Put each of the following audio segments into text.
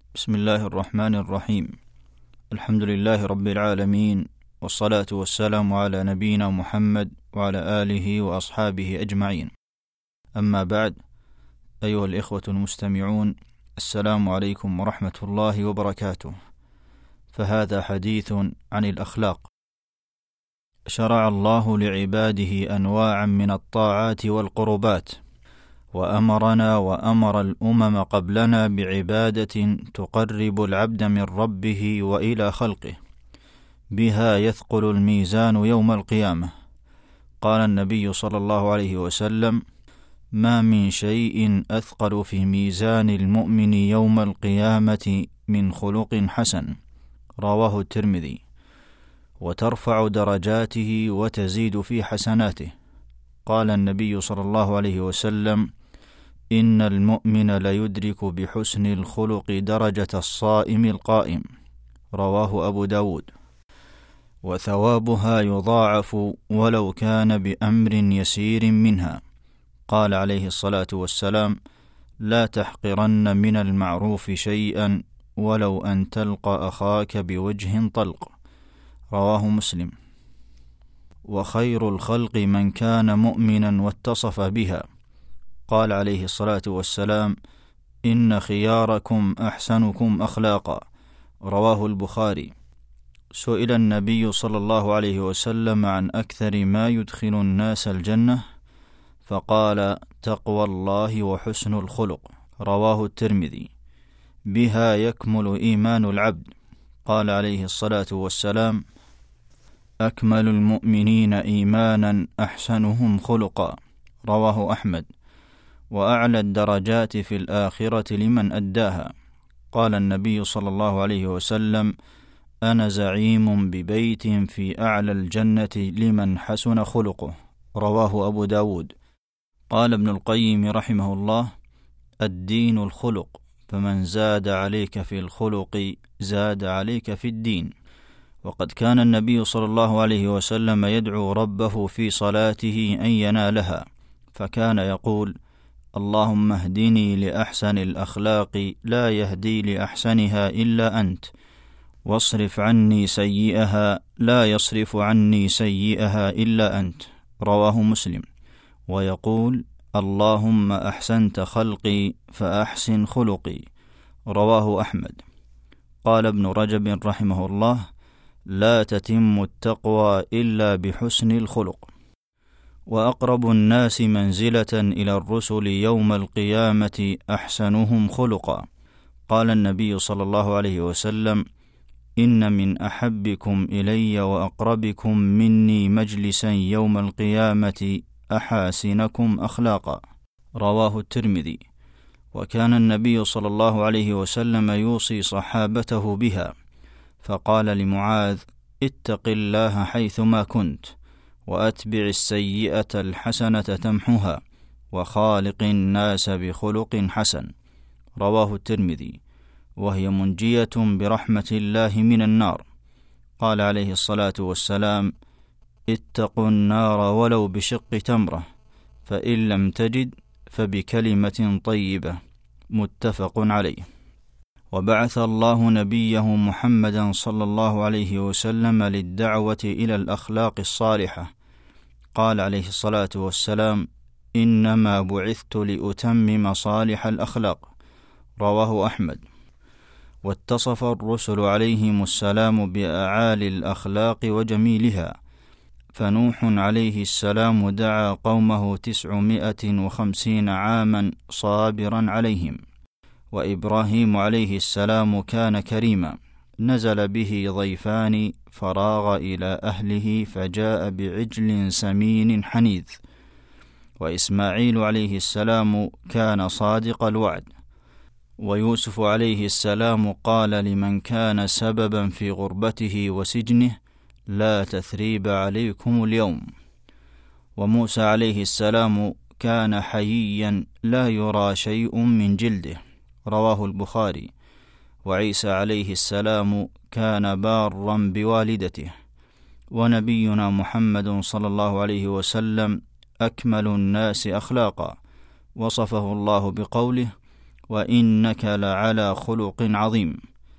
بسم الله الرحمن الرحيم. الحمد لله رب العالمين، والصلاة والسلام على نبينا محمد وعلى آله وأصحابه أجمعين. أما بعد، أيها الإخوة المستمعون، السلام عليكم ورحمة الله وبركاته. فهذا حديث عن الأخلاق. شرع الله لعباده أنواعا من الطاعات والقربات، وأمرنا وأمر الأمم قبلنا بعبادة تقرب العبد من ربه وإلى خلقه، بها يثقل الميزان يوم القيامة. قال النبي صلى الله عليه وسلم: ما من شيء أثقل في ميزان المؤمن يوم القيامة من خلق حسن. رواه الترمذي. وترفع درجاته وتزيد في حسناته. قال النبي صلى الله عليه وسلم: إن المؤمن ليدرك بحسن الخلق درجة الصائم القائم. رواه أبو داود. وثوابها يضاعف ولو كان بأمر يسير منها. قال عليه الصلاة والسلام: لا تحقرن من المعروف شيئا ولو أن تلقى أخاك بوجه طلق. رواه مسلم. وخير الخلق من كان مؤمنا واتصف بها. قال عليه الصلاة والسلام: إن خياركم أحسنكم أخلاقا. رواه البخاري. سئل النبي صلى الله عليه وسلم عن أكثر ما يدخل الناس الجنة، فقال: تقوى الله وحسن الخلق. رواه الترمذي. بها يكمل إيمان العبد. قال عليه الصلاة والسلام: أكمل المؤمنين إيمانا أحسنهم خلقا. رواه أحمد. وأعلى الدرجات في الآخرة لمن أداها. قال النبي صلى الله عليه وسلم: أنا زعيم ببيت في أعلى الجنة لمن حسن خلقه. رواه أبو داود. قال ابن القيم رحمه الله: الدين الخلق، فمن زاد عليك في الخلق زاد عليك في الدين. وقد كان النبي صلى الله عليه وسلم يدعو ربه في صلاته أن ينالها، فكان يقول: اللهم اهدني لأحسن الأخلاق لا يهدي لأحسنها إلا أنت، واصرف عني سيئها لا يصرف عني سيئها إلا أنت. رواه مسلم. ويقول: اللهم أحسنت خلقي فأحسن خلقي. رواه أحمد. قال ابن رجب رحمه الله: لا تتم التقوى إلا بحسن الخلق. وأقرب الناس منزلة إلى الرسل يوم القيامة أحسنهم خلقا. قال النبي صلى الله عليه وسلم: إن من أحبكم إلي وأقربكم مني مجلسا يوم القيامة أحاسنكم أخلاقا. رواه الترمذي. وكان النبي صلى الله عليه وسلم يوصي صحابته بها، فقال لمعاذ: اتق الله حيثما كنت، وأتبع السيئة الحسنة تمحها، وخالق الناس بخلق حسن. رواه الترمذي. وهي منجية برحمة الله من النار. قال عليه الصلاة والسلام: اتقوا النار ولو بشق تمرة، فإن لم تجد فبكلمة طيبة. متفق عليه. وبعث الله نبيه محمدا صلى الله عليه وسلم للدعوة إلى الأخلاق الصالحة. قال عليه الصلاة والسلام: إنما بعثت لأتمم صالح الأخلاق. رواه أحمد. واتصف الرسل عليهم السلام بأعالي الأخلاق وجميلها، فنوح عليه السلام دعا قومه 950 عاما صابرا عليهم. وإبراهيم عليه السلام كان كريما، نزل به ضيفان فراغ إلى أهله فجاء بعجل سمين حنيذ. وإسماعيل عليه السلام كان صادق الوعد. ويوسف عليه السلام قال لمن كان سببا في غربته وسجنه: لا تثريب عليكم اليوم. وموسى عليه السلام كان حييا لا يرى شيء من جلده. رواه البخاري. وعيسى عليه السلام كان بارا بوالدته. ونبينا محمد صلى الله عليه وسلم أكمل الناس أخلاقا، وصفه الله بقوله: وإنك لعلى خلق عظيم.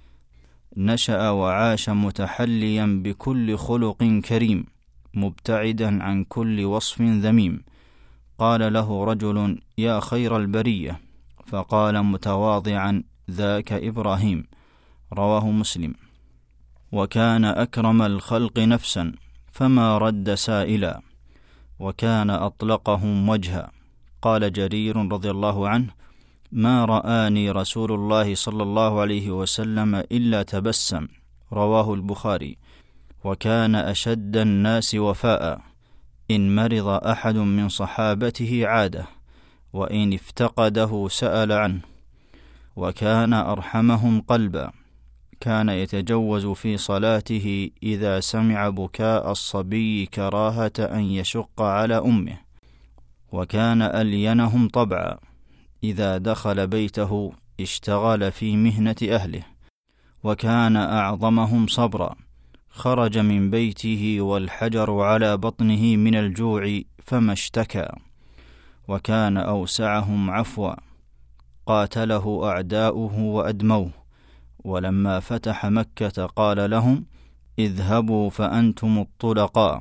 نشأ وعاش متحليا بكل خلق كريم، مبتعدا عن كل وصف ذميم. قال له رجل: يا خير البرية، فقال متواضعا: ذاك إبراهيم. رواه مسلم. وكان أكرم الخلق نفسا، فما رد سائلا، وكان أطلقهم وجها. قال جرير رضي الله عنه: ما رآني رسول الله صلى الله عليه وسلم إلا تبسم. رواه البخاري. وكان أشد الناس وفاء، إن مرض أحد من صحابته عاده، وإن افتقده سأل عنه. وكان أرحمهم قلبا، كان يتجوز في صلاته إذا سمع بكاء الصبي كراهة أن يشق على أمه. وكان ألينهم طبعا، إذا دخل بيته اشتغل في مهنة أهله. وكان أعظمهم صبرا، خرج من بيته والحجر على بطنه من الجوع فما اشتكى. وكان أوسعهم عفوا، قاتله أعداؤه وأدموه، ولما فتح مكة قال لهم: اذهبوا فأنتم الطلقاء.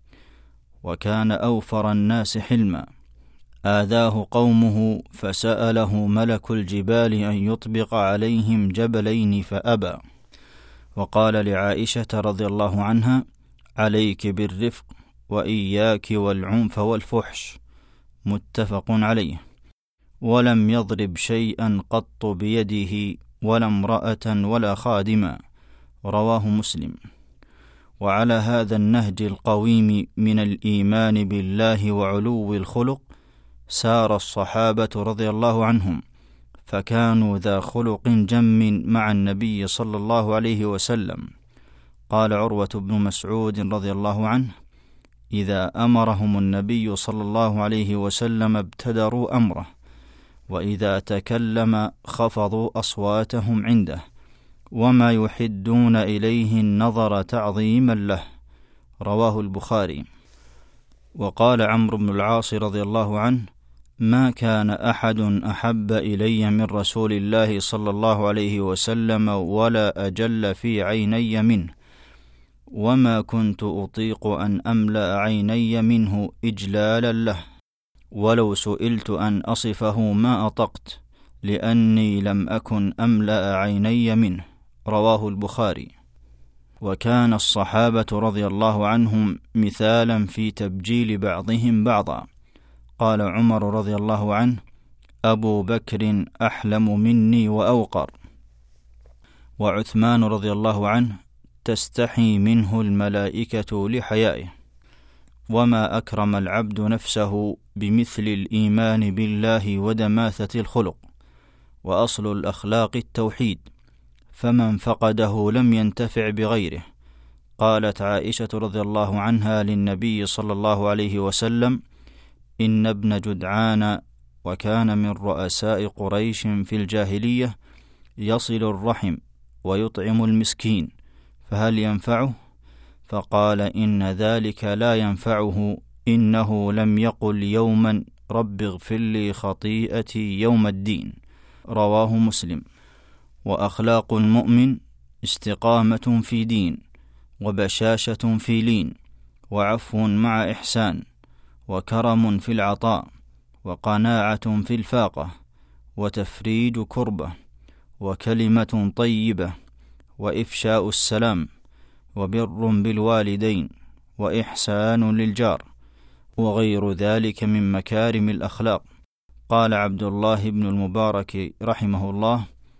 وكان أوفر الناس حلما، آذاه قومه فسأله ملك الجبال أن يطبق عليهم جبلين فأبى. وقال لعائشة رضي الله عنها: عليك بالرفق وإياك والعنف والفحش. متفق عليه. ولم يضرب شيئا قط بيده، ولا امرأة ولا خادما. رواه مسلم. وعلى هذا النهج القويم من الإيمان بالله وعلو الخلق سار الصحابة رضي الله عنهم، فكانوا ذا خلق جم مع النبي صلى الله عليه وسلم. قال عروة بن مسعود رضي الله عنه: إذا أمرهم النبي صلى الله عليه وسلم ابتدروا أمره، وإذا تكلم خفضوا أصواتهم عنده، وما يحدون إليه النظر تعظيما له. رواه البخاري. وقال عمرو بن العاص رضي الله عنه: ما كان أحد أحب إلي من رسول الله صلى الله عليه وسلم ولا أجل في عيني منه، وما كنت أطيق أن أملأ عيني منه إجلالا له، ولو سئلت أن أصفه ما أطقت، لأني لم أكن أملأ عيني منه. رواه البخاري. وكان الصحابة رضي الله عنهم مثالا في تبجيل بعضهم بعضا. قال عمر رضي الله عنه: أبو بكر أحلم مني وأوقر. وعثمان رضي الله عنه تستحي منه الملائكة لحيائه. وما أكرم العبد نفسه بمثل الإيمان بالله ودماثة الخلق. وأصل الأخلاق التوحيد، فمن فقده لم ينتفع بغيره. قالت عائشة رضي الله عنها للنبي صلى الله عليه وسلم: إن ابن جدعان، وكان من رؤساء قريش في الجاهلية، يصل الرحم ويطعم المسكين، فهل ينفعه؟ فقال: إن ذلك لا ينفعه، إنه لم يقل يوما رب اغفر لي خطيئتي يوم الدين. رواه مسلم. وأخلاق المؤمن استقامة في دين، وبشاشة في لين، وعفو مع إحسان، وكرم في العطاء، وقناعة في الفاقة، وتفريج كربة، وكلمة طيبة، وإفشاء السلام، وبر بالوالدين، وإحسان للجار، وغير ذلك من مكارم الأخلاق. قال عبد الله بن المبارك رحمه الله: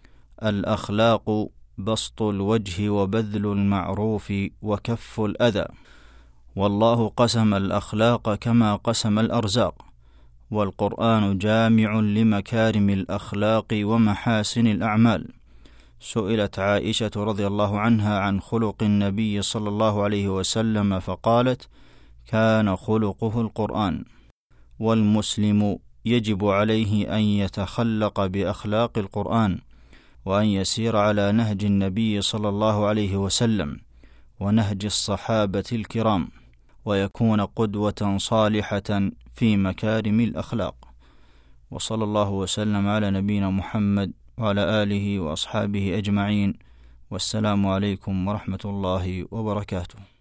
الأخلاق بسط الوجه وبذل المعروف وكف الأذى. والله قسم الأخلاق كما قسم الأرزاق، والقرآن جامع لمكارم الأخلاق ومحاسن الأعمال. سئلت عائشة رضي الله عنها عن خلق النبي صلى الله عليه وسلم فقالت: كان خلقه القرآن. والمسلم يجب عليه أن يتخلق بأخلاق القرآن، وأن يسير على نهج النبي صلى الله عليه وسلم ونهج الصحابة الكرام، ويكون قدوة صالحة في مكارم الأخلاق. وصلى الله وسلم على نبينا محمد وعلى آله وأصحابه أجمعين، والسلام عليكم ورحمة الله وبركاته.